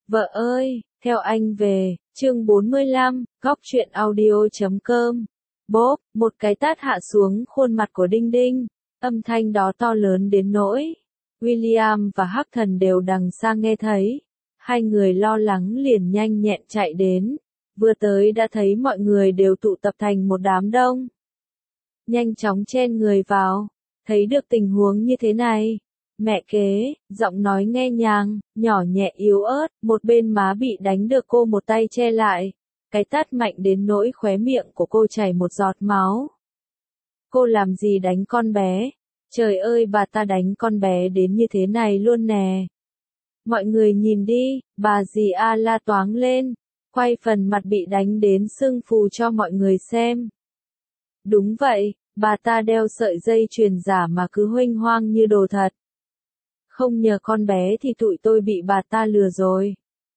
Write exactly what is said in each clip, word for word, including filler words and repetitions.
Vợ ơi, theo anh về, chương bốn mươi lăm, góc truyện audio chấm com. Bốp, một cái tát hạ xuống khuôn mặt của Đinh Đinh, âm thanh đó to lớn đến nỗi William và Hắc Thần đều đằng xa nghe thấy. Hai người lo lắng liền nhanh nhẹn chạy đến, vừa tới đã thấy mọi người đều tụ tập thành một đám đông. Nhanh chóng chen người vào, thấy được tình huống như thế này. Mẹ kế, giọng nói nghe nhàng, nhỏ nhẹ yếu ớt, một bên má bị đánh được cô một tay che lại. Cái tát mạnh đến nỗi khóe miệng của cô chảy một giọt máu. Cô làm gì đánh con bé? Trời ơi, bà ta đánh con bé đến như thế này luôn nè. Mọi người nhìn đi, bà dì A la toáng lên, quay phần mặt bị đánh đến sưng phù cho mọi người xem. Đúng vậy, bà ta đeo sợi dây chuyền giả mà cứ huênh hoang như đồ thật. Không nhờ con bé thì tụi tôi bị bà ta lừa rồi.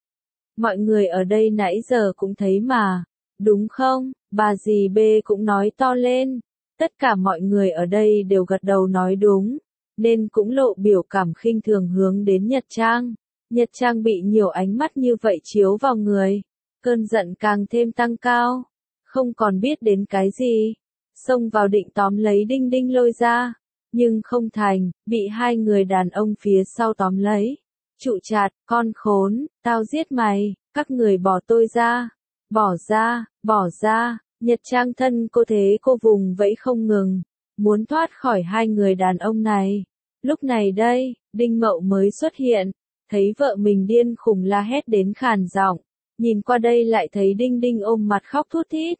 Mọi người ở đây nãy giờ cũng thấy mà, đúng không? Bà dì B cũng nói to lên. Tất cả mọi người ở đây đều gật đầu nói đúng, nên cũng lộ biểu cảm khinh thường hướng đến Nhật Trang. Nhật Trang bị nhiều ánh mắt như vậy chiếu vào người, cơn giận càng thêm tăng cao, không còn biết đến cái gì, xông vào định tóm lấy Đinh Đinh lôi ra, nhưng không thành, bị hai người đàn ông phía sau tóm lấy. Trụ chặt, con khốn, tao giết mày, các người bỏ tôi ra, bỏ ra, bỏ ra. Nhật Trang thân cô thế cô vùng vẫy không ngừng, muốn thoát khỏi hai người đàn ông này. Lúc này đây, Đinh Mậu mới xuất hiện, thấy vợ mình điên khùng la hét đến khàn giọng, nhìn qua đây lại thấy Đinh Đinh ôm mặt khóc thút thít.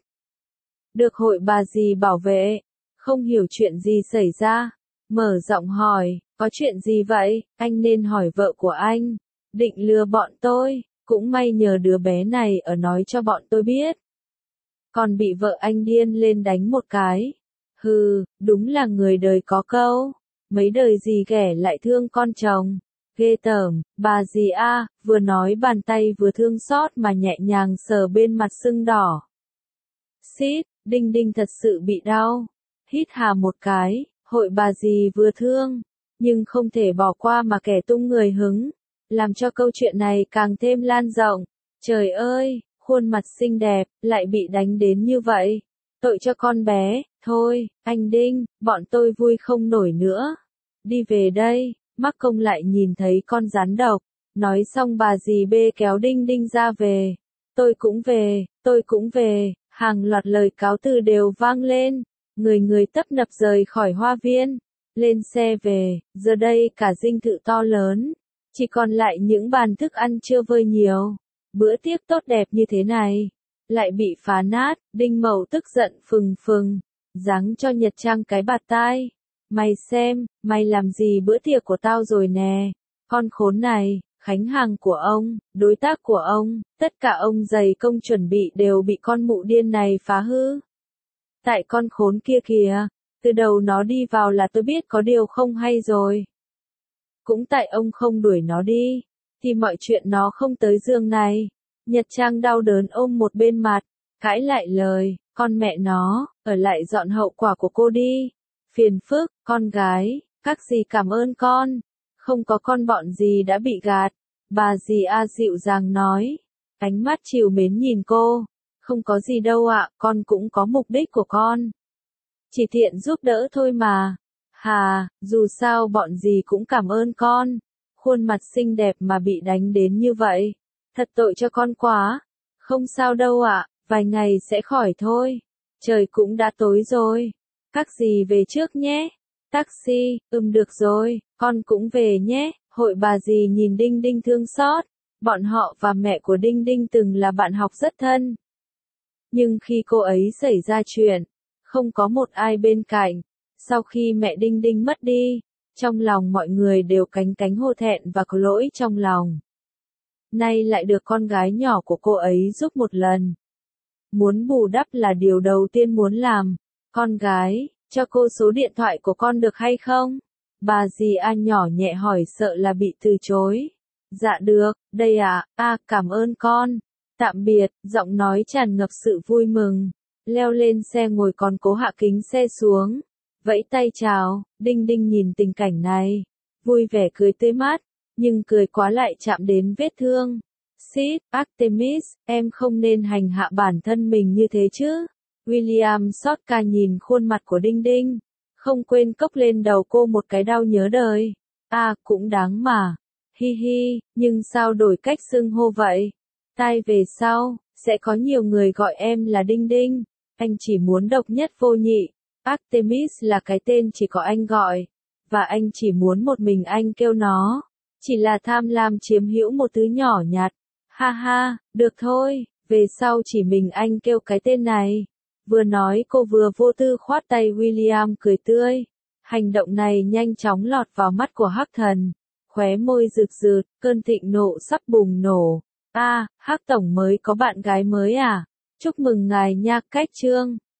Được hội bà dì bảo vệ, không hiểu chuyện gì xảy ra, mở giọng hỏi, có chuyện gì vậy, anh nên hỏi vợ của anh, định lừa bọn tôi, cũng may nhờ đứa bé này ở nói cho bọn tôi biết. Còn bị vợ anh điên lên đánh một cái. Hừ, đúng là người đời có câu, mấy đời gì ghẻ lại thương con chồng. Ghê tởm, bà dì A, vừa nói bàn tay vừa thương xót mà nhẹ nhàng sờ bên mặt sưng đỏ. Xít, Đinh Đinh thật sự bị đau. Hít hà một cái, hội bà dì vừa thương, nhưng không thể bỏ qua mà kẻ tung người hứng, làm cho câu chuyện này càng thêm lan rộng. Trời ơi! Khuôn mặt xinh đẹp, lại bị đánh đến như vậy. Tội cho con bé, thôi, anh Đinh, bọn tôi vui không nổi nữa. Đi về đây, mắc công lại nhìn thấy con rắn độc. Nói xong bà dì B kéo Đinh Đinh ra về. Tôi cũng về, tôi cũng về, hàng loạt lời cáo từ đều vang lên. Người người tấp nập rời khỏi hoa viên, lên xe về, giờ đây cả dinh thự to lớn. Chỉ còn lại những bàn thức ăn chưa vơi nhiều. Bữa tiệc tốt đẹp như thế này, lại bị phá nát, Đinh Mậu tức giận phừng phừng, giáng cho Nhật Trang cái bạt tai. Mày xem, mày làm gì bữa tiệc của tao rồi nè, con khốn này, khách hàng của ông, đối tác của ông, tất cả ông dày công chuẩn bị đều bị con mụ điên này phá hư. Tại con khốn kia kìa, từ đầu nó đi vào là tôi biết có điều không hay rồi. Cũng tại ông không đuổi nó đi, thì mọi chuyện nó không tới giường này. Nhật Trang đau đớn ôm một bên mặt, cãi lại lời, con mẹ nó, ở lại dọn hậu quả của cô đi. Phiền phức, con gái, các dì cảm ơn con, không có con bọn dì đã bị gạt. Bà dì A dịu dàng nói, ánh mắt trìu mến nhìn cô, không có gì đâu ạ, con cũng có mục đích của con. Chỉ tiện giúp đỡ thôi mà. Hà, dù sao bọn dì cũng cảm ơn con. Khuôn mặt xinh đẹp mà bị đánh đến như vậy. Thật tội cho con quá. Không sao đâu ạ, vài ngày sẽ khỏi thôi. Trời cũng đã tối rồi. Các dì về trước nhé. Taxi, ừm được rồi, con cũng về nhé. Hội bà dì nhìn Đinh Đinh thương xót. Bọn họ và mẹ của Đinh Đinh từng là bạn học rất thân. Nhưng khi cô ấy xảy ra chuyện, không có một ai bên cạnh. Sau khi mẹ Đinh Đinh mất đi, trong lòng mọi người đều cánh cánh hổ thẹn và có lỗi trong lòng. Nay lại được con gái nhỏ của cô ấy giúp một lần. Muốn bù đắp là điều đầu tiên muốn làm. Con gái, cho cô số điện thoại của con được hay không? Bà dì A nhỏ nhẹ hỏi sợ là bị từ chối. Dạ được, đây ạ, à, à, cảm ơn con. Tạm biệt, giọng nói tràn ngập sự vui mừng. Leo lên xe ngồi còn cố hạ kính xe xuống. Vẫy tay chào, Đinh Đinh nhìn tình cảnh này, vui vẻ cười tươi mát, nhưng cười quá lại chạm đến vết thương. Sid, Artemis, em không nên hành hạ bản thân mình như thế chứ. William Sotka nhìn khuôn mặt của Đinh Đinh, không quên cốc lên đầu cô một cái đau nhớ đời. À, cũng đáng mà. Hi hi, nhưng sao đổi cách xưng hô vậy? Tai về sau, sẽ có nhiều người gọi em là Đinh Đinh. Anh chỉ muốn độc nhất vô nhị. Artemis là cái tên chỉ có anh gọi. Và anh chỉ muốn một mình anh kêu nó. Chỉ là tham lam chiếm hữu một thứ nhỏ nhặt. Ha ha, được thôi, về sau chỉ mình anh kêu cái tên này. Vừa nói cô vừa vô tư khoát tay William cười tươi. Hành động này nhanh chóng lọt vào mắt của Hắc Thần. Khóe môi rực rực, cơn thịnh nộ sắp bùng nổ. A, à, Hắc Tổng mới có bạn gái mới à? Chúc mừng ngài nha, Cách Trương.